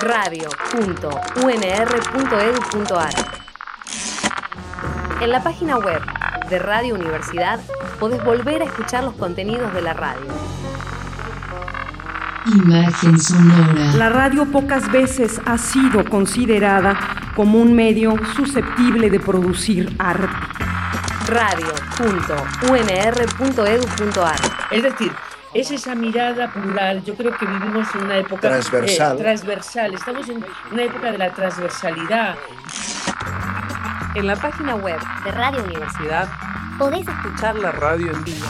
radio.unr.edu.ar. En la página web de Radio Universidad podés volver a escuchar los contenidos de la radio. Imagen sonora. La radio pocas veces ha sido considerada como un medio susceptible de producir arte. radio.unr.edu.ar. Es decir, es esa mirada plural. Yo creo que vivimos en una época transversal. Estamos en una época de la transversalidad. En la página web de Radio Universidad podés escuchar la radio en vivo.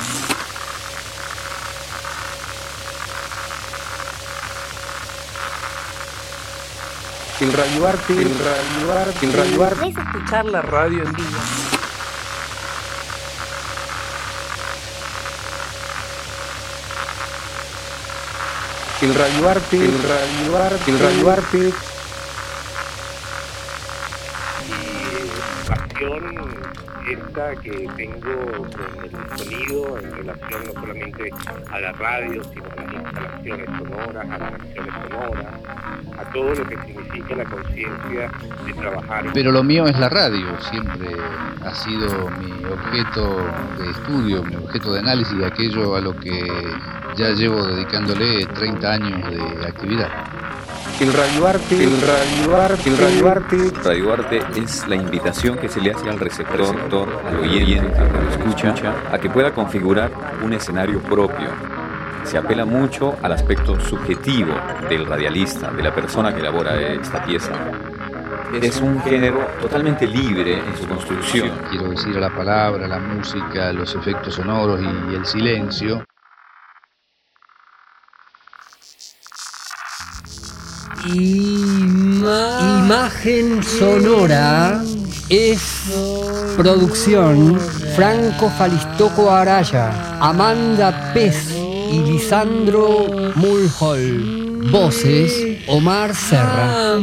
El Radio Arte. Podés escuchar la radio en vivo. El Radio Arte. Pasión esta que tengo con el sonido en relación no solamente a la radio, sino a las instalaciones sonoras, a las acciones sonoras, a todo lo que significa la conciencia de trabajar. Pero lo mío es la radio, siempre ha sido mi objeto de estudio, mi objeto de análisis, aquello a lo que ya llevo dedicándole 30 años de actividad. El Radio Arte. Radio Arte es la invitación que se le hace al receptor, al oyente, al que lo escucha, a que pueda configurar un escenario propio. Se apela mucho al aspecto subjetivo del radialista, de la persona que elabora esta pieza. Es un género totalmente libre en su construcción. Quiero decir, a la palabra, la música, los efectos sonoros y el silencio. Imagen sonora es producción Franco Falistoco Araya, Amanda Pez y Lisandro Mulhall. Voces Omar Serra.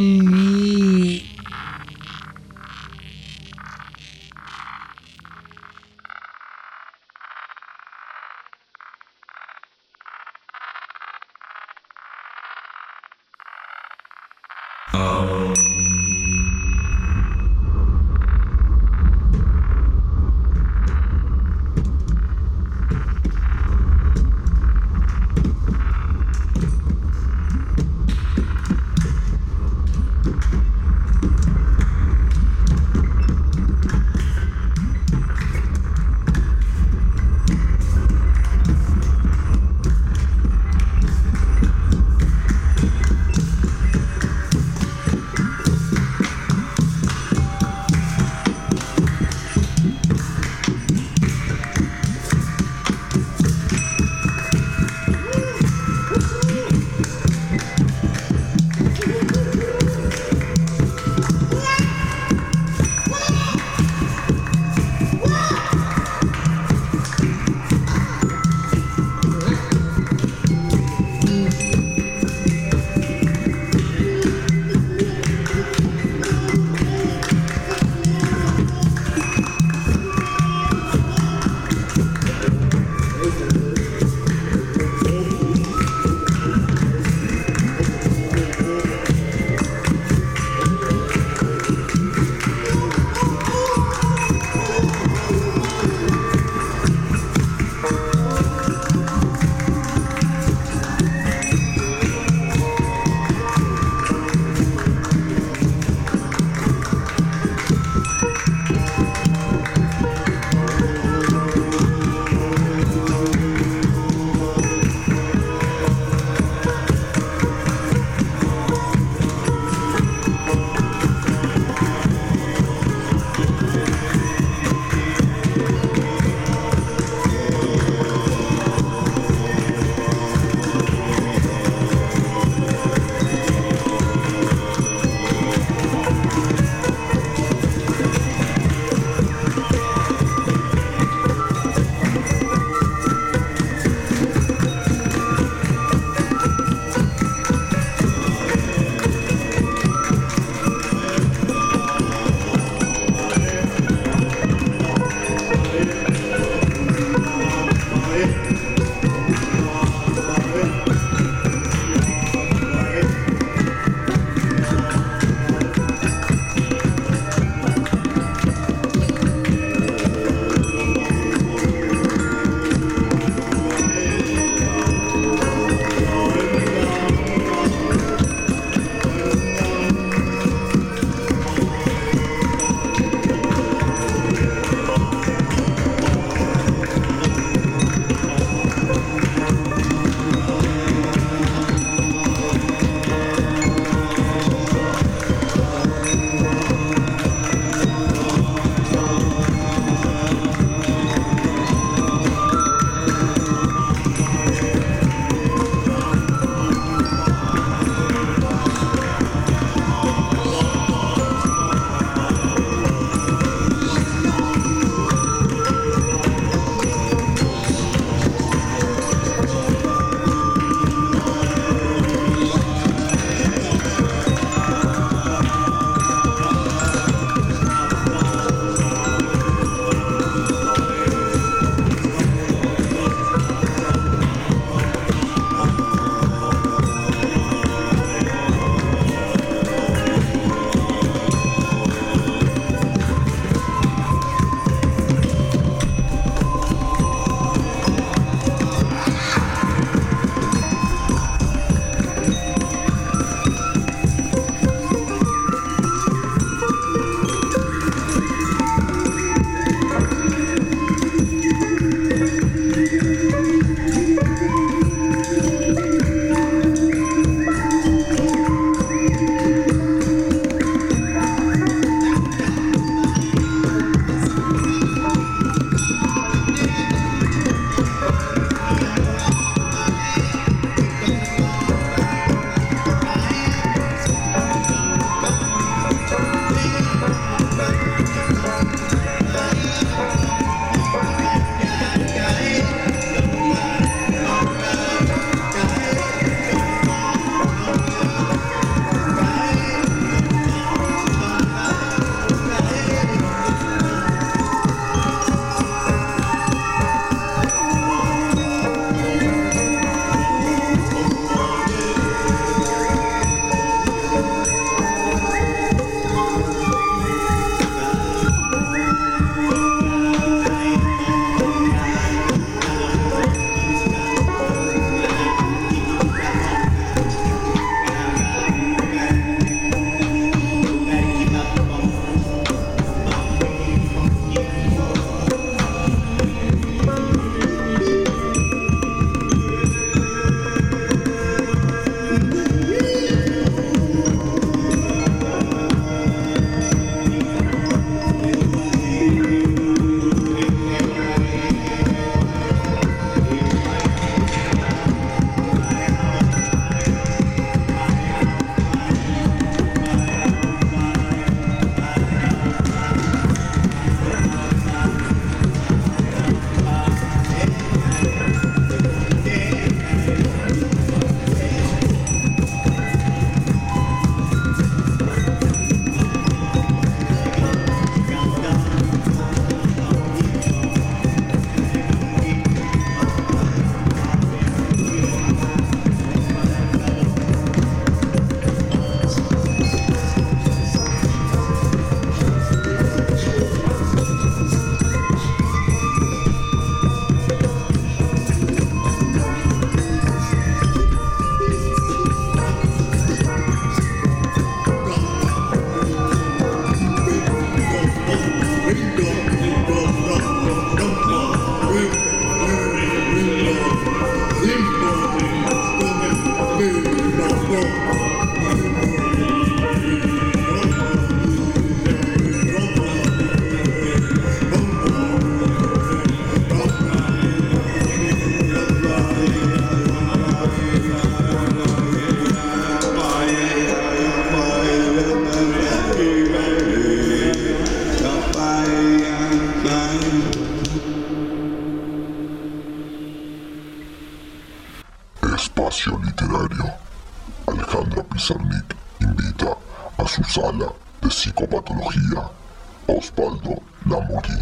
Sala de Psicopatología, Osvaldo Lamborghini.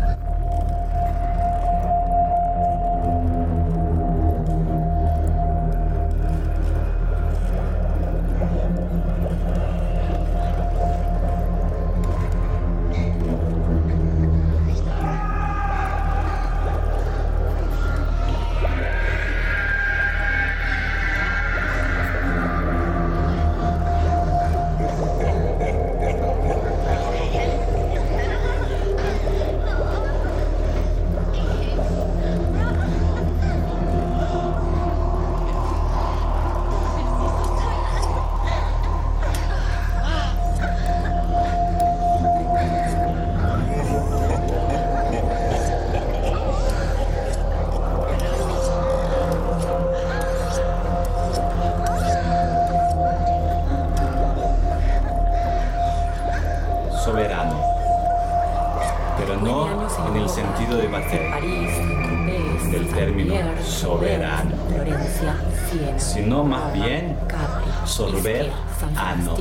Soberano, pero no en el sentido de materia del término soberano, sino más bien sorber ano.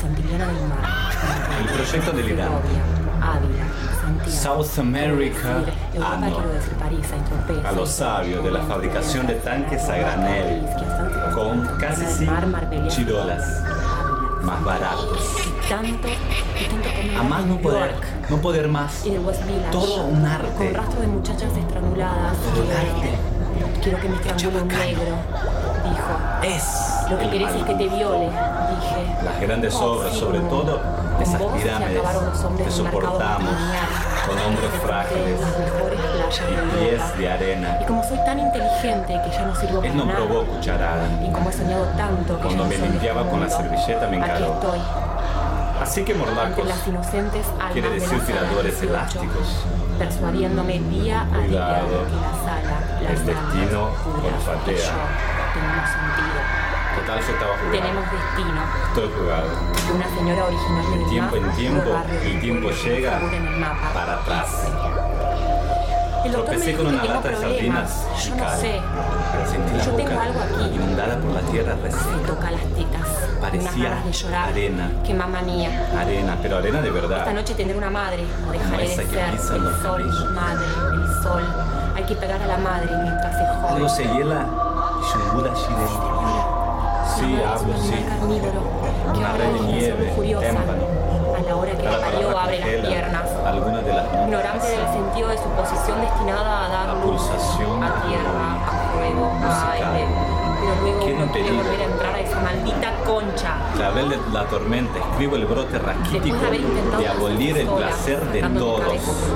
El proyecto delirante, South America ano, a los sabios de la fabricación de tanques a granel, con casi sin chirolas, más baratos. A más no poder más. Todo un arte. Con rastro de muchachas estranguladas. Quiero que me estrangule un negro, dijo. Lo que querés es que te viole, dije. Las grandes obras, sobre todo esas pirámides que soportamos con hombros frágiles y pies de arena. Y como soy tan inteligente que ya no sirvo para nada. Él no probó cucharada. Y como he soñado tanto que cuando me limpiaba con la servilleta me encaró. Aquí estoy. Así que mordacos quiere decir tiradores elásticos. Persuadiéndome día a día que la sala, el destino olfatea. Tenemos sentido. Total, yo estaba jugando. Tenemos destino. Estoy jugado. Una señora originaria de tiempo en tiempo, el tiempo llega para atrás. Tropecé con una lata de sardinas y cal. Sentí la boca inundada por la tierra recién. Se toca las tetas. Parecía de llorar, arena. Que mamá mía. Arena, pero arena de verdad. Esta noche tendré una madre. No dejaré de ser. El sol, madre, el sol. Hay que pegar a la madre mientras se jode. Algo se hiela y su Buda Shirel. Sí, hablo, sí. Una red de nieve, témpano. A la hora que la parió abre las piernas. Algunas de las ignorante del sentido de su posición destinada a dar luz a tierra, a fuego, a aire. Pero luego uno quiere volver a entrar a esa maldita concha. Clavel de la tormenta, escribo el brote raquítico de abolir el placer de todos.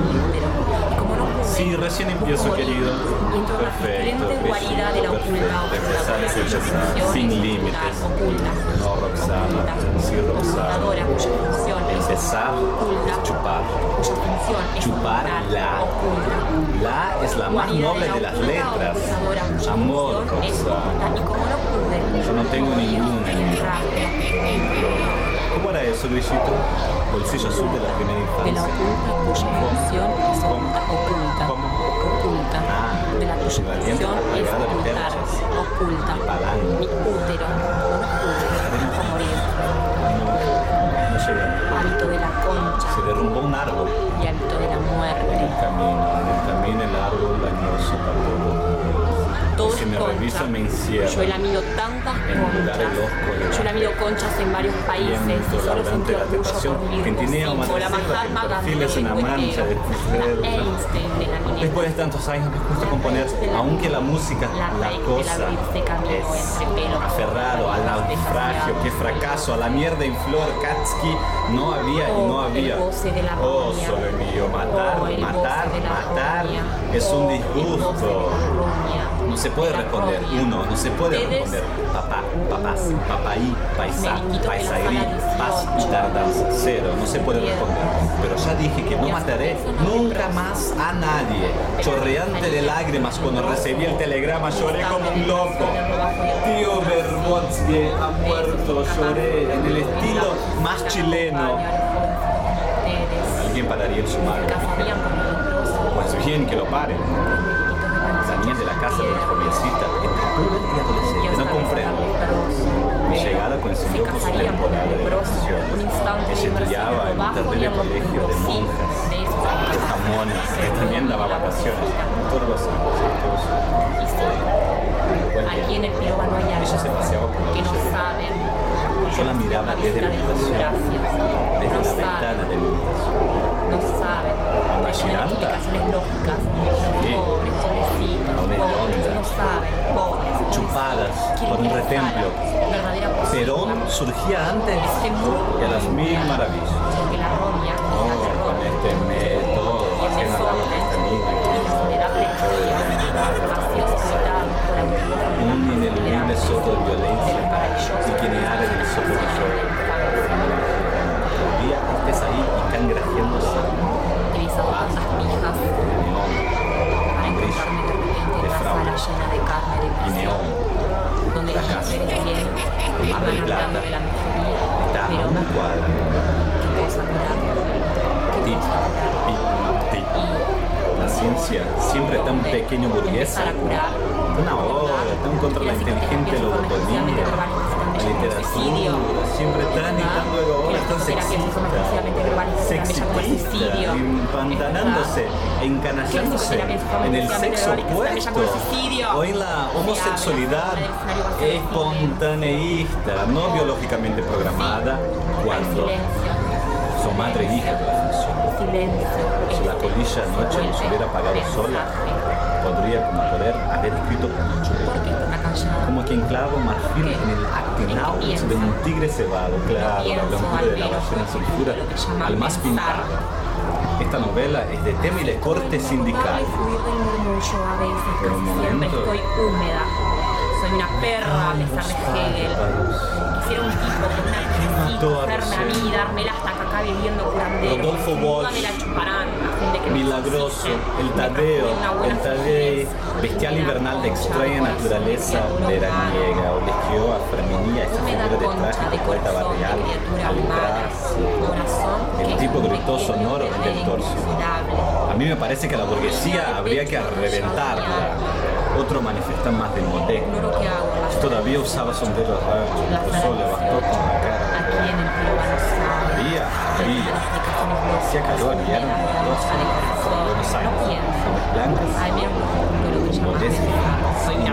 Sí, recién empiezo, querido. Perfecto, guarida de la perfecto. Sin límites. No, Roxana. Sí, Roxana. Empezar es chupar. Chupar la. La es la más noble de las letras. Amor, Roxana. Yo no tengo ninguna en mi ¿Cómo era eso, Luisito? Bolsillo azul de la primera infancia. De la oculta cuya función es oculta. Oculta. De la cuya función es ocultar. Oculta. Mi útero. No morir. No llegué. Hábito de la concha. Se derrumbó un árbol. Y hábito de la muerte. En el camino el árbol dañoso tampoco. Todo si me revisa me encierra. Yo he lamido tantas conchas. Yo he lamido conchas en varios países. Y solo sentí orgullo por mi grupo. La Mahatma Gandhi. Después de tantos años me gusta componer, aunque la música, la cosa es aferrado al naufragio, que fracaso, a la mierda en flor, Katsky, no había y no había. Oh, solo mío, matar es un disgusto. No se puede responder, no se puede responder. Papá, papás, papaí, paisá, paisaí, paz y tardas, cero, no se puede responder. Pero ya dije que no mataré nunca más a nadie. Chorreante de lágrimas cuando recibí el telegrama, lloré como un loco. Tío Bermondsky ha muerto, lloré en el estilo más chileno. ¿Alguien pararía el sumario? Pues bien, que lo pare. La venía de la casa de una jovencita entre joven y adolescente. No comprendo. Mi llegada coincidió con su temporada de vacaciones. Ella estudiaba en un terrible colegio de monjas, de jamones, que también daba vacaciones todos los años. Aquí en el Piroba no hay algo ella se paseaba por la que no calle. saben. Yo la miraba desde la habitación, desde la ventana de mi habitación. No saben. Una giranta. Explicaciones lógicas. Sí. Pobres, pobrecitos, Una pobres, onda. no saben, pobres. Chupadas por un retemplo. Verdadera posibilidad. Perón surgía antes que las mil maravillas. Que la roña, Con este método, haciendo la cristalina. Un ineludible soto de violencia y quien abre el soto de sol. Todavía estés ahí y cangrajeándose. tantas pijas para encontrarme de repente en una sala llena de carne de neón, donde las mujeres bien van hablando de la mejoría, pero una cuadra. ¿qué cosa mirar? La ciencia, siempre tan pequeño burguesa, una obra tan contra la inteligente lobotomía, la literatura, siempre tan y tan luego ahora tan sexista, empantanándose, encanallándose en el sexo opuesto o en la homosexualidad espontaneísta, no biológicamente programada, cuando son madre e hija de la función. Si la colilla anoche nos hubiera apagado sola, podría como poder haber escrito como quien clava marfil en el actinaux de un tigre cebado, claro, la blancura de la ballena sulfura al más pintado. Esta novela es de temible corte sindical. Por un momento, estoy húmeda. Soy una perra a pesar de Hegel. Quisiera un tipo con una crisis, verme a mí y dármela hasta que acabe viviendo curandero. Rodolfo Walsh, me la chuparán a fin de que milagroso, el Tadeo, bestial invernal de extraña naturaleza veraniega, olegió a Fremenía, esa figura de trágico poeta barrial, el tipo gritó sonoro del torso. A mí me parece que a la burguesía habría que reventarla. Otro manifiesta más de modé. Todavía usaba sombreros rayos, el le bastó con la cara. Había. Hacía calor y eran dos Buenos Aires, blancas, modestas, soy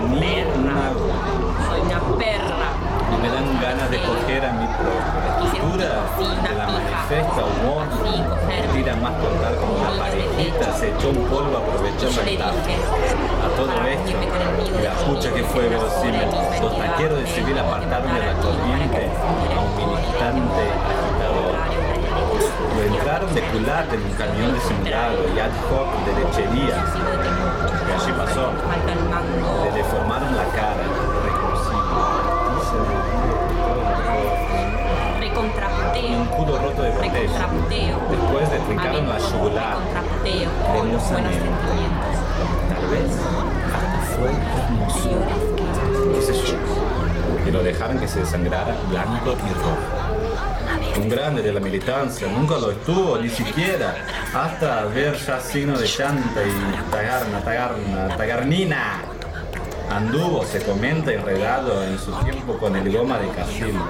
una perra. Y me dan ganas de coger a mi postura de la manifesta humor, tira más contar como una parejita, se echó un polvo, aprovechó la etapa. A todo esto, la pucha que fue verosímil, los taqueros de civil apartaron de la corriente a un militante agitador. Lo entraron de culata en un camión disimulado y ad hoc de lechería, que allí pasó. Le deformaron la cara, un culo roto de botella. Después le trincaron la yugular. Hermosamente. Tal vez hasta fue hermoso. ¿Qué sé yo? Y lo dejaron que se desangrara blanco y rojo. Un grande de la militancia, nunca lo estuvo, ni siquiera, hasta ver ya signo de llanta y tagarnina. Anduvo, se comenta, enredado en su tiempo con el goma de Casilda.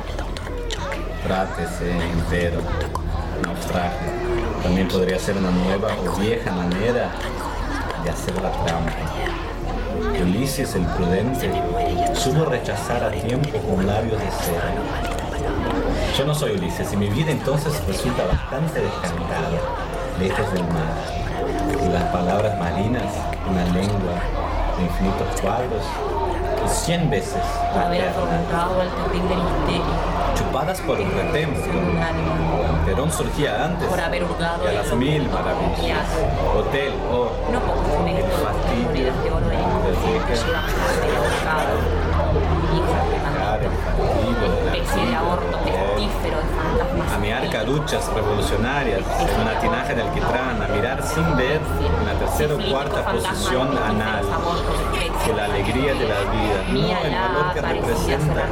Trátese entero, naufragio. También podría ser una nueva o vieja manera de hacer la trampa. Ulises el prudente supo rechazar a tiempo con labios de cera. Yo no soy Ulises y mi vida entonces resulta bastante descantada, lejos del mar. Y las palabras marinas, una lengua de infinitos cuadros, y 100 veces por haber afrontado el terrible misterio, chupadas por un retemplo. Perón surgía antes, por haber hurgado y a las mil maravillas. Hotel, no pocos honestos, el fastidio de oro del que lleva una especie de aborto pestífero de fantasmas. A mirar caruchas revolucionarias en una tinaja de alquitrán, a mirar sin ver en la tercera o cuarta posición anal que la alegría de la vida, no el valor que representa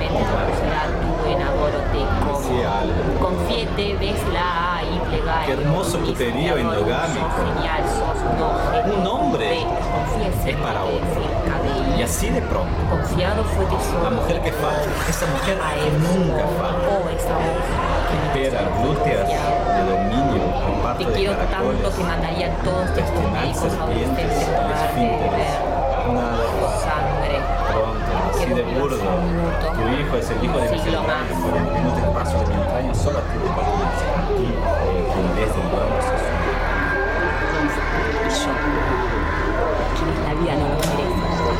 Confiete, vesla y plegaria. Qué hermoso puterío endogámico. Un hombre es para otro. Y así de pronto, la mujer que falta, esa mujer que nunca falta, que espera glúteas de dominio con parte de caracoles, tanto que mandaría todos estos médicos a serpientes, esfínteres, nada, sangre. Pronto, así de burdo, tu hijo es el hijo de mis entrañas, pero no te paso de mi entraña, solo a ti te paso de ti, en vez del bronce. La vida no lo merece.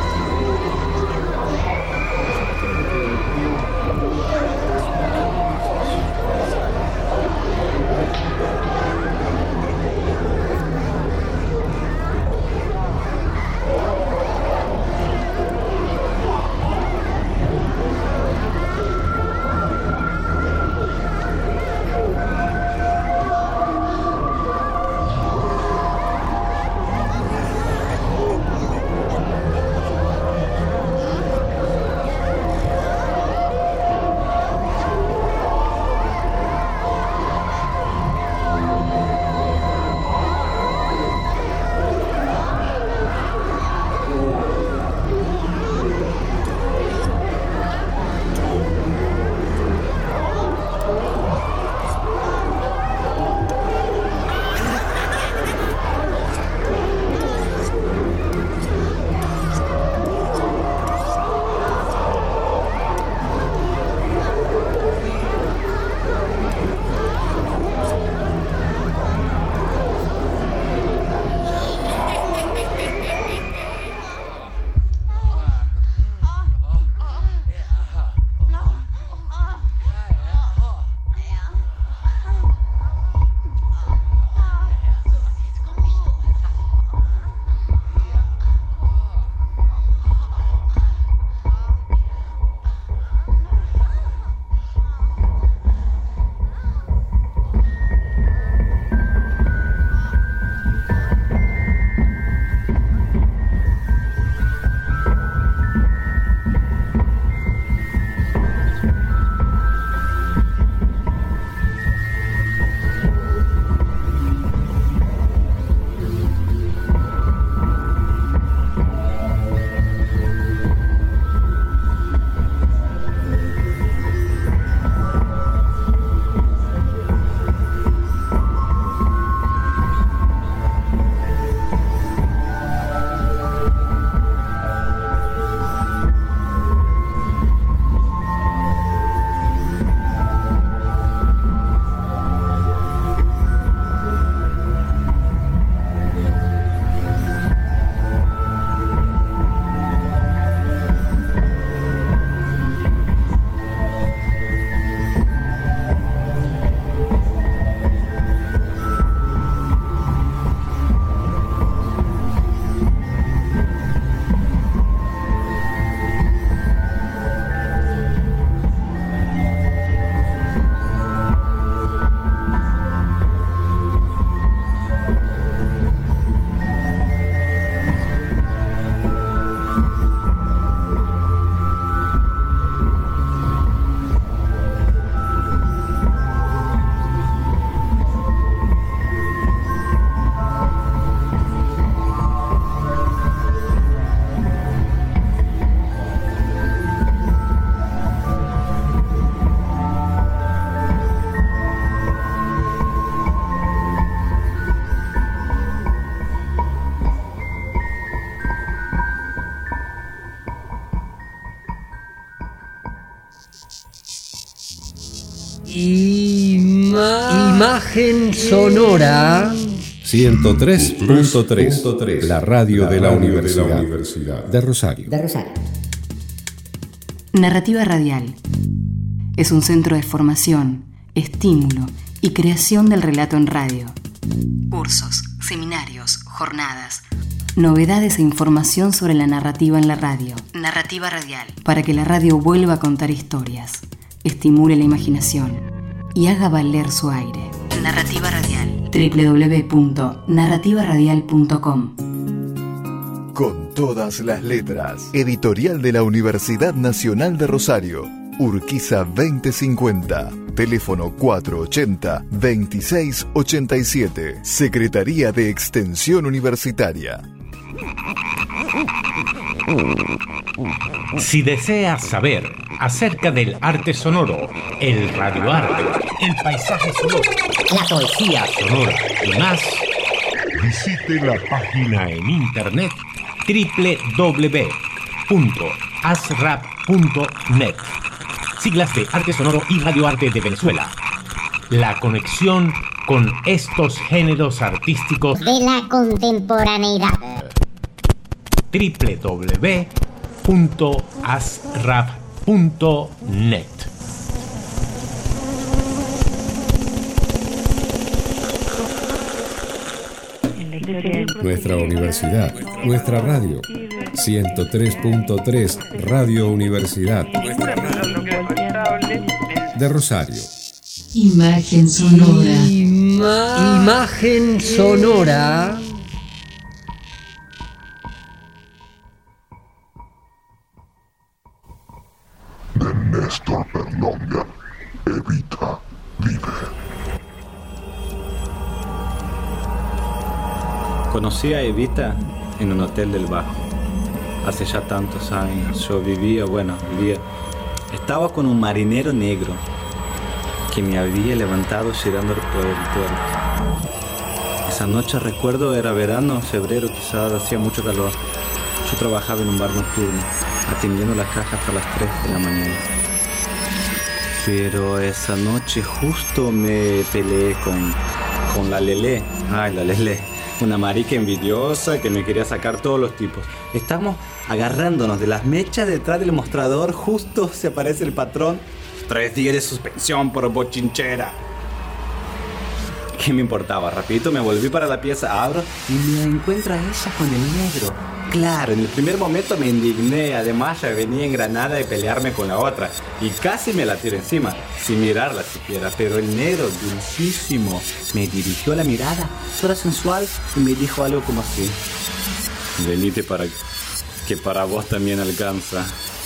Imagen sonora 103.3, la radio de la Universidad de Rosario. Narrativa Radial es un centro de formación, estímulo y creación del relato en radio. Cursos, seminarios, jornadas, novedades e información sobre la narrativa en la radio. Narrativa Radial, para que la radio vuelva a contar historias, estimule la imaginación y haga valer su aire. Narrativa Radial, www.narrativaradial.com. Con todas las letras. Editorial de la Universidad Nacional de Rosario. Urquiza 2050. Teléfono 480-2687. Secretaría de Extensión Universitaria. Si deseas saber acerca del arte sonoro, el radioarte, el paisaje sonoro, la poesía sonora y más, visite la página en internet www.asrap.net. Siglas de Arte Sonoro y Radioarte de Venezuela. La conexión con estos géneros artísticos de la contemporaneidad. www.asrap.net. Nuestra universidad, nuestra radio. 103.3 Radio Universidad de Rosario. Imagen sonora. Imagen sonora. De Néstor Berlanga. Evita vive. Conocí a Evita en un hotel del Bajo. Hace ya tantos años. Yo vivía. Estaba con un marinero negro que me había levantado llegando por el puerto. Esa noche, recuerdo, era verano, febrero quizás, hacía mucho calor. Yo trabajaba en un bar nocturno, atendiendo las cajas hasta las 3 de la mañana. Pero esa noche justo me peleé con la Lelé. Ay, la Lelé. Una marica envidiosa que me quería sacar todos los tipos. Estamos agarrándonos de las mechas detrás del mostrador. Justo se aparece el patrón. 3 días de suspensión por bochinchera. ¿Qué me importaba? Rapidito me volví para la pieza, abro y me encuentro a ella con el negro. Claro, en el primer momento me indigné. Además ya venía en Granada de pelearme con la otra y casi me la tiro encima, sin mirarla siquiera. Pero el negro, dulcísimo, me dirigió la mirada, toda sensual, y me dijo algo como así: venite que para vos también alcanza.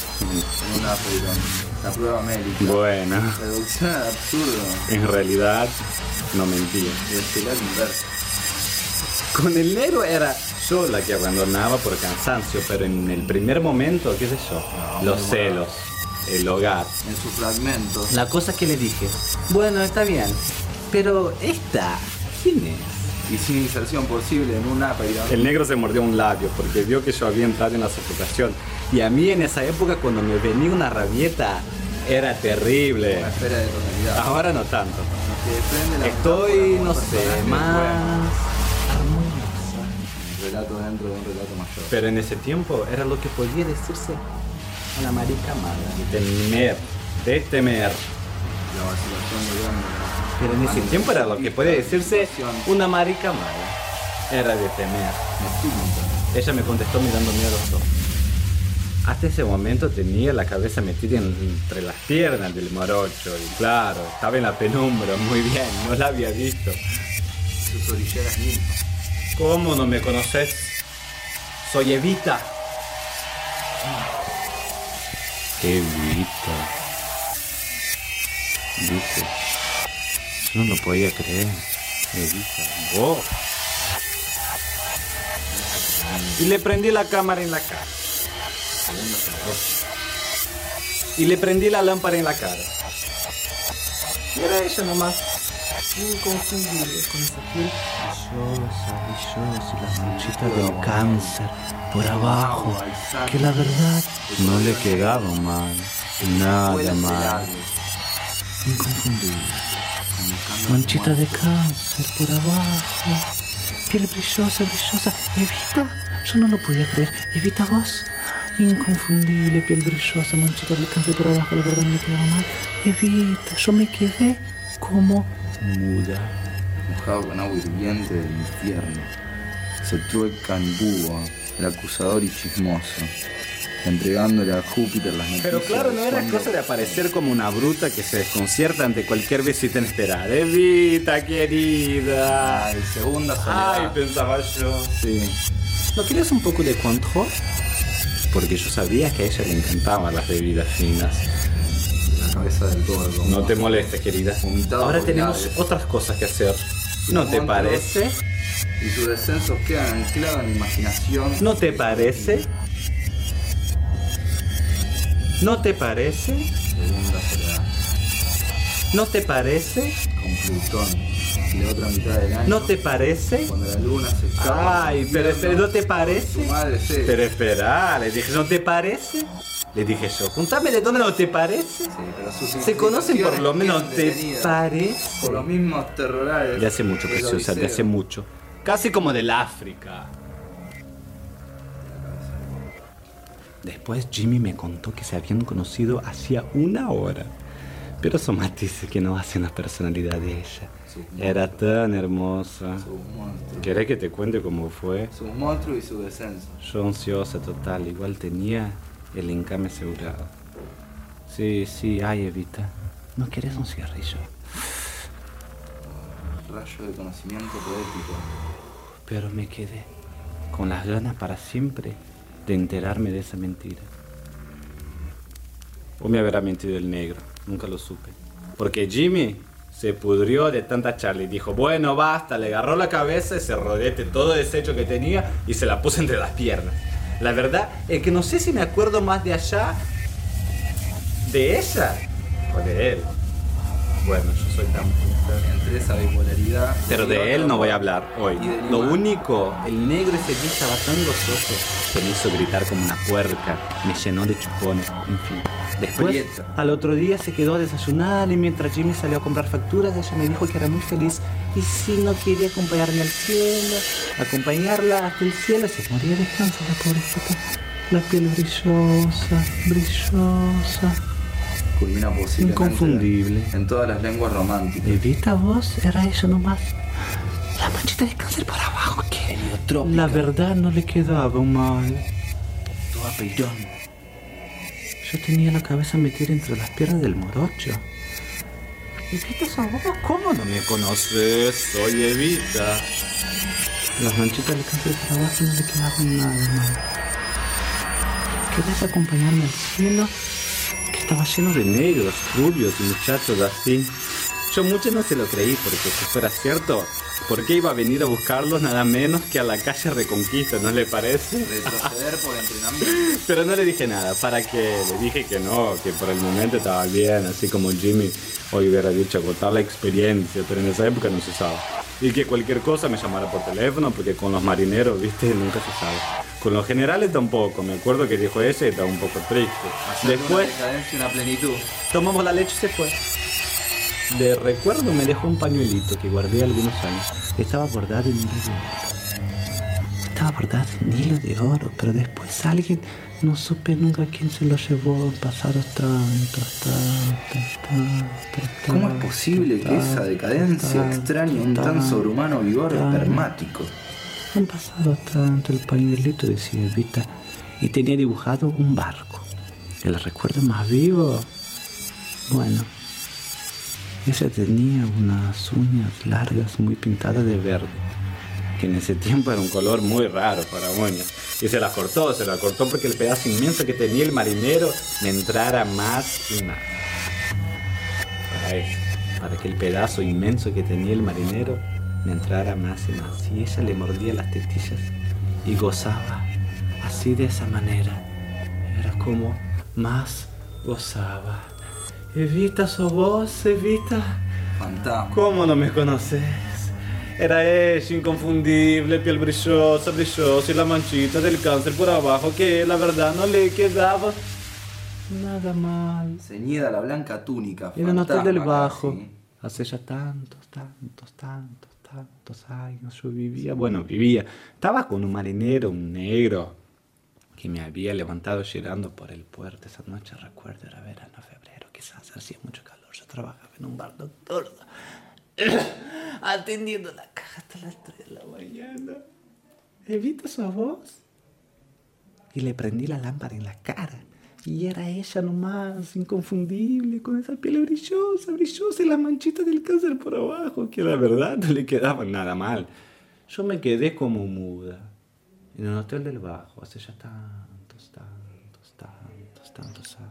La prueba médica. Bueno. Reducción al absurdo. En realidad, no mentía. Inverso. Con el negro era yo la que abandonaba por cansancio, pero en el primer momento, qué sé yo, los celos, el hogar. En sus fragmentos. La cosa que le dije: bueno, está bien, pero esta, ¿quién es? Y sin inserción posible en una periodista. El negro se mordió un labio porque vio que yo había entrado en la sofocación. Y a mí en esa época, cuando me venía una rabieta, era terrible. Una esfera de totalidad. Ahora no tanto. Estoy, no sé, más armoniosa. Un relato dentro de un relato mayor. Pero en ese tiempo era lo que podía decirse a la marica mala. De temer. La vacilación de hombre. Pero en ese tiempo era lo que puede decirse una marica mala. Era de temer. Ella me contestó mirándome a los ojos. Hasta ese momento tenía la cabeza metida entre las piernas del morocho. Y claro, estaba en la penumbra, muy bien, no la había visto. Sus orilleras limpas. ¿Cómo no me conoces? Soy Evita. Evita. Dije. Yo no lo podía creer. Evita. Vos. Y le prendí la cámara en la cara. Y le prendí la lámpara en la cara. Y era ella nomás. Inconfundible, con esa piel brillosa, y las manchitas del cáncer por abajo, que la verdad no le quedaba mal, nada mal. Inconfundible. Manchita de cáncer por abajo, piel brillosa. Evita, yo no lo podía creer. Evita, vos. Inconfundible, piel brillosa, manchita de cáncer por abajo, la verdad no me quedaba mal. Evita, yo me quedé como muda. Mojado con agua hirviente del infierno. Se trueca en búho, el acusador y chismoso, entregándole a Júpiter las noticias. Pero claro, no era cosa de aparecer como una bruta que se desconcierta ante cualquier visita inesperada. Evita, querida. Ay, segunda soledad. Ay, pensaba yo. Sí. ¿No querías un poco de control? Porque yo sabía que a ella le encantaban las bebidas finas. La cabeza del gordo. No te molestes, querida. Ahora tenemos otras cosas que hacer. ¿No te parece? y sus descensos quedan anclados en la imaginación. ¿No te parece? ¿No te parece? Segunda soledad. ¿No te parece? Con Plutón. Y la otra mitad del año. ¿No te parece? Cuando la luna se escapa. Ay, pero espera, ¿no te parece? Tu madre sí. Pero espera, le dije, ¿no te parece? Le dije yo, juntame de dónde, ¿no te parece? Sí, pero sus se conocen por lo menos, ¿te parece? Por los mismos terrorales. De hace mucho, preciosa, de hace mucho. Casi como del África. Después Jimmy me contó que se habían conocido hacía 1 hora. Pero son matices que no hacen la personalidad de ella. Era tan hermosa. ¿Querés que te cuente cómo fue? Sus monstruos y su descenso. Yo ansiosa total, igual tenía el encame asegurado. Sí, ay Evita, ¿no querés un cigarrillo? Rayo de conocimiento poético. Pero me quedé con las ganas para siempre de enterarme de esa mentira. O me habrá mentido el negro, nunca lo supe. Porque Jimmy se pudrió de tanta charla y dijo, bueno, basta, le agarró la cabeza, ese rodete todo deshecho que tenía y se la puso entre las piernas. La verdad es que no sé si me acuerdo más de allá, de ella o de él. Bueno, yo soy tan entre esa bipolaridad. Pero de él no voy a hablar hoy. Lo único, el negro ese día estaba tan gozoso que me hizo gritar como una puerca, me llenó de chupones, en fin. Después, al otro día se quedó a desayunar y mientras Jimmy salió a comprar facturas, ella me dijo que era muy feliz y si no quería acompañarme al cielo, acompañarla hasta el cielo, se moría de cáncer la pobrecita. La piel brillosa, brillosa. Culmina posiblemente inconfundible en todas las lenguas románticas. Evita vos, era eso nomás. La manchita de cáncer por abajo, ¿qué? Heliotrópica. La verdad no le quedaba mal. Toda peirón. Yo tenía la cabeza metida entre las piernas del morocho. Evita, ¿sos vos? ¿Cómo no me conoces? Soy Evita. Las manchitas de cáncer por abajo no le quedaban nada mal. ¿Querés acompañarme al cielo? Estaba lleno de negros, rubios y muchachos así. Yo mucho no se lo creí porque si fuera cierto, ¿por qué iba a venir a buscarlos nada menos que a la calle Reconquista, no le parece? Retroceder por entrenamiento. Pero no le dije nada, ¿para qué? Le dije que no, que por el momento estaba bien, así como Jimmy hoy hubiera dicho agotar la experiencia, pero en esa época no se usaba. Y que cualquier cosa me llamara por teléfono, porque con los marineros, viste, nunca se sabe. Con los generales tampoco, me acuerdo que dijo ese y estaba un poco triste. Después, una decadencia, una plenitud. Tomamos la leche y se fue. De recuerdo me dejó un pañuelito que guardé algunos años. Estaba bordado en hilo de oro. Estaba bordado en hilo de oro, pero después alguien, no supe nunca quién se lo llevó, pasaron tantos. ¿Cómo es posible que esa decadencia extrañe un tan sobrehumano vigor espermático? Han pasado tanto, el pañuelito decía Evita, y tenía dibujado un barco. El recuerdo más vivo, bueno, ella tenía unas uñas largas muy pintadas de verde, que en ese tiempo era un color muy raro para uñas. Y se la cortó porque el pedazo inmenso que tenía el marinero me entrara más y más. Para eso, para que el pedazo inmenso que tenía el marinero me entrara más y más. Y ella le mordía las tetillas y gozaba así de esa manera. Era como más gozaba. Evita, ¿sos vos, Evita? Fantasma. ¿Cómo no me conoces? Era ella, inconfundible, piel brillosa, y la manchita del cáncer por abajo, que la verdad no le quedaba nada mal. Ceñida la blanca túnica, en el hotel del Bajo. Casi. Hace ya tantos años yo vivía. Estaba con un marinero, un negro, que me había levantado llorando por el puerto esa noche. Recuerdo, era verano, febrero, quizás hacía mucho calor. Yo trabajaba en un bar nocturno, atendiendo la caja hasta las 3 de la mañana. Evita, ¿sos vos? Y le prendí la lámpara en la cara. Y era ella nomás, inconfundible, con esa piel brillosa, y las manchitas del cáncer por abajo, que la verdad no le quedaban nada mal. Yo me quedé como muda, en el hotel del Bajo, hace ya tantos años.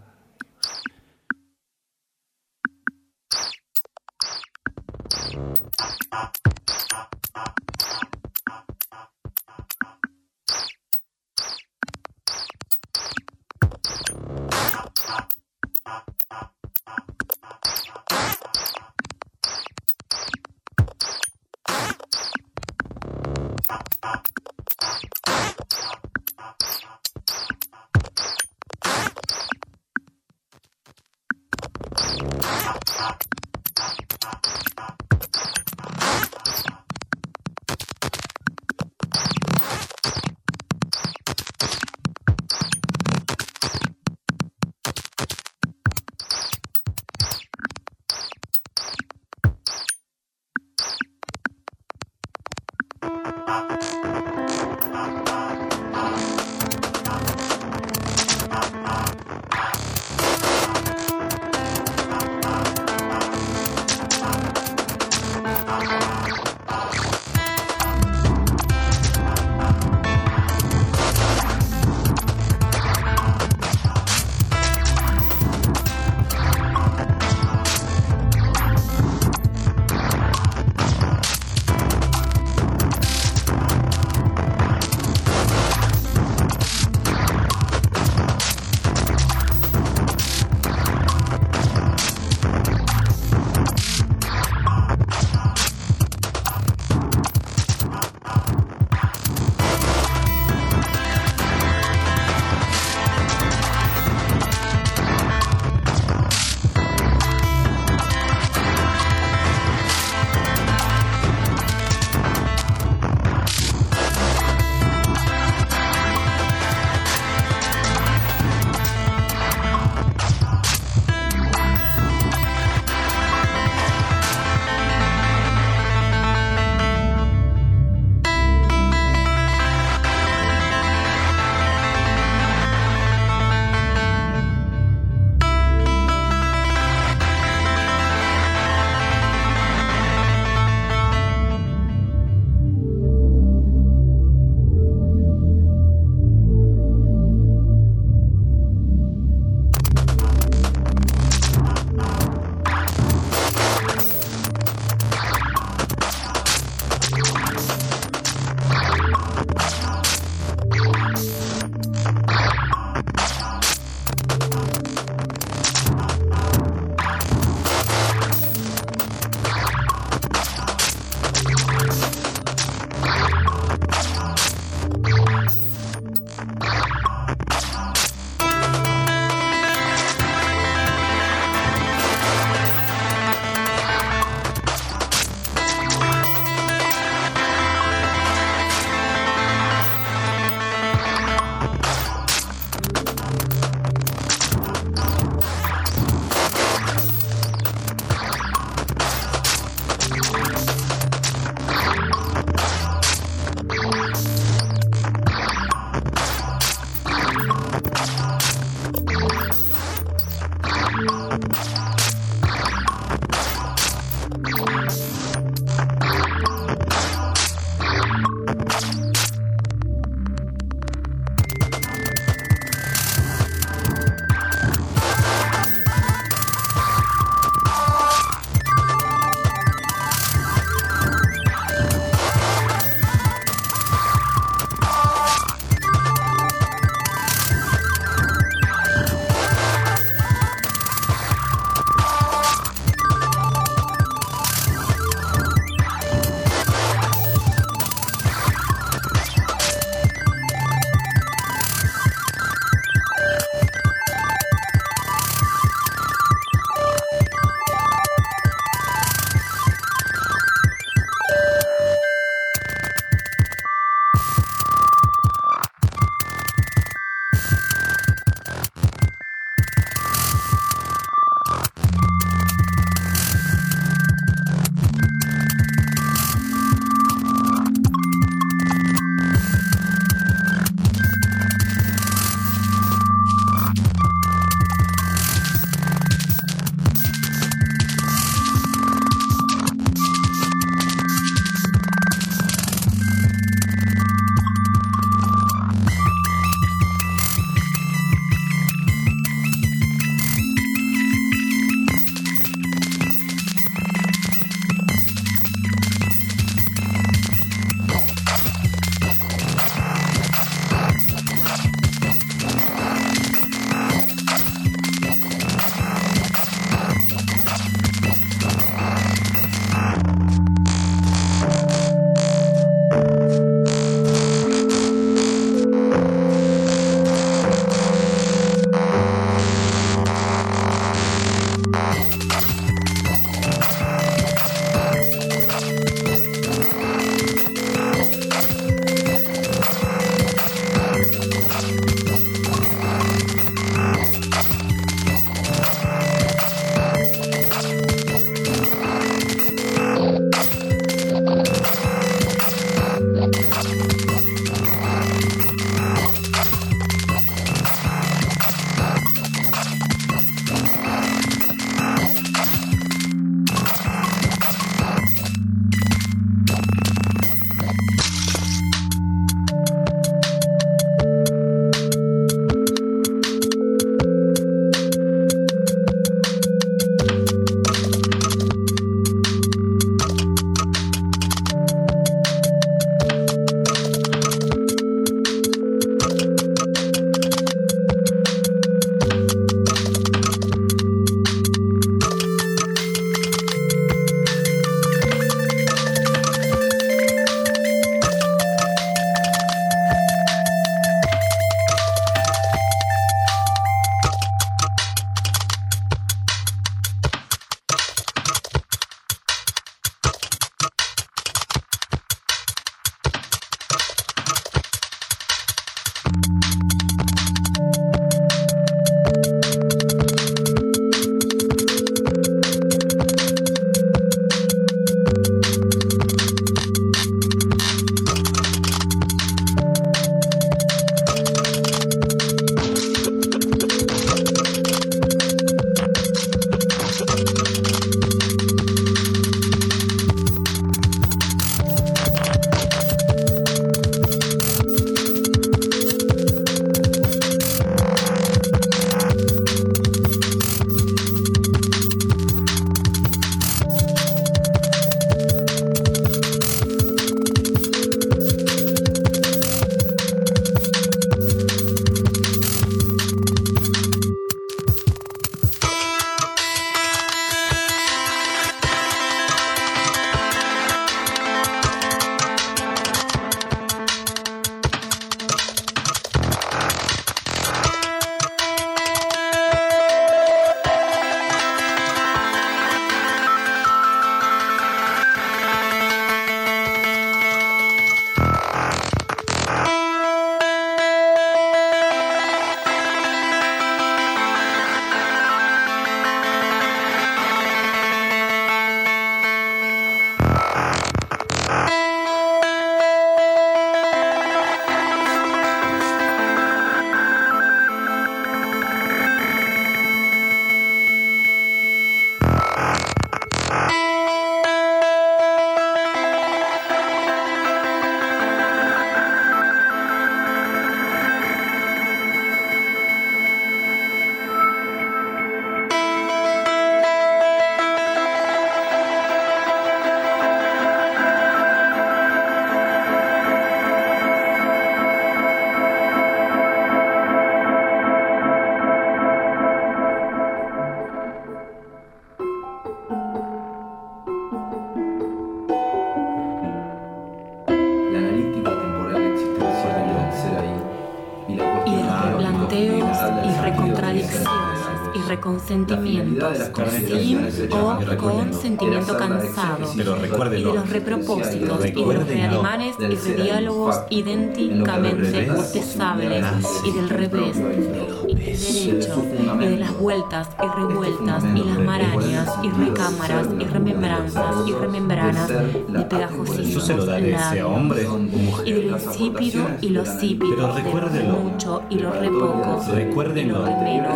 convicciones y reconsentimientos, sin o con sentimiento cansado, y de los repropósitos y de los reanimanes y rediálogos idénticamente bostezables, y del revés y del derecho, y de las vueltas y revueltas y las marañas y recámaras y remembranzas y remembranas de pegajosísimos labios, y de lo insípido y lo sípido, de lo mucho y lo repoco, de lo de menos,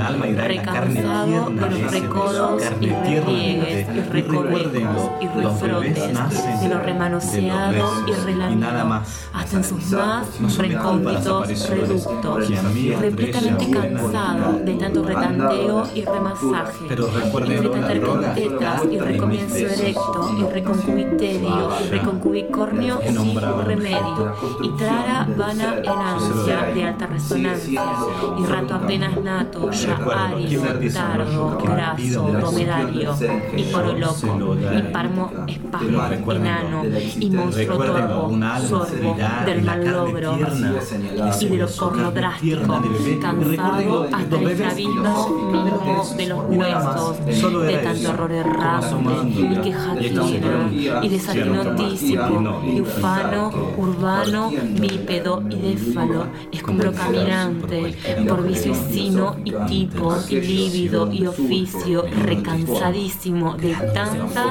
recansado de los recodos y repliegues y recovecos y refrotes, de lo remanoseado y relamido, hasta en sus más recónditos reductos, repletamente cansado de tanto retanteo y remasaje, y retantar y recomienzo erecto y reconcubiterio y reconcubicornio sin remedio, y trara vana en ansia de alta resonancia, y rato apenas nato, ya árido, tardo, graso, dromedario, y poroloco, y parmo espasmo, enano, y monstruo torvo, sorbo, del malogro, y de lo pornodrástico, cansado hasta el estrabismo mismo de los huesos, de tanto horror errante, y quejatina, y desatinotísimo, y ufano, urbano, bípedo y défalo, escombro caminante, por vicio y sino y tipo, y lívido y oficio, recansadísimo de tanta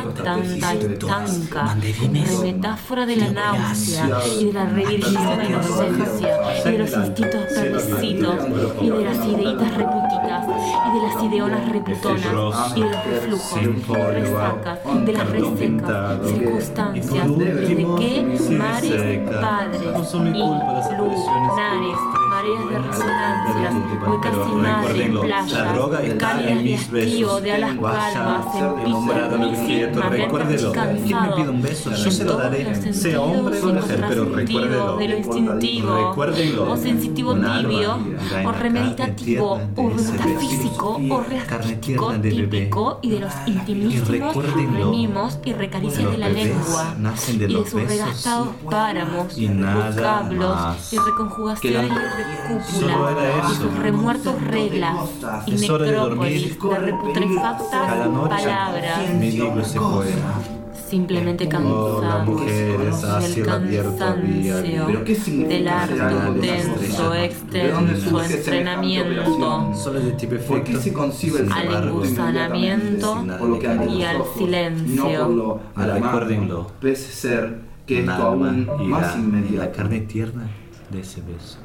estanca, remetáfora de la náusea y de la revirgísima inocencia, y de los instintos perversitos, y de las ideitas reputitas, y de las ideonas reputonas, y de los reflujos, resacas, de las resecas, circunstancias, desde que mares, padres, y lunares, mareas de resonancias, huecas y madre en playa, cálidas de hastío, de alas calvas, en piso, recuérdelo, quien me pide un beso, yo se lo daré, sea hombre o mujer, pero recuérdelo, de lo instintivo, o sensitivo tibio, o remeditativo, o metafísico, o reartístico, típico, y de los intimísimos remimos y recaricias de la lengua, y de sus regastados páramos, vocablos y reconjugaciones de cúpula, y sus remuertos reglas, y necrópolis de reputrefactas palabras. Simplemente cansado del cansancio, del harto, intenso, extenso entrenamiento, al engursanamiento y al silencio. Recuérdenlo, que esto aún más inmediato. La carne tierna de ese beso.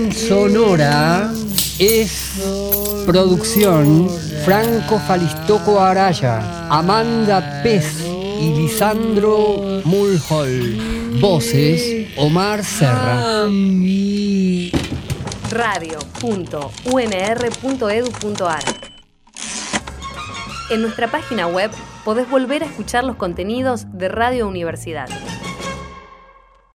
En Sonora es producción Franco Falistoco Araya, Amanda Pez y Lisandro Mulhall. Voces Omar Serra. radio.unr.edu.ar. En nuestra página web podés volver a escuchar los contenidos de Radio Universidad.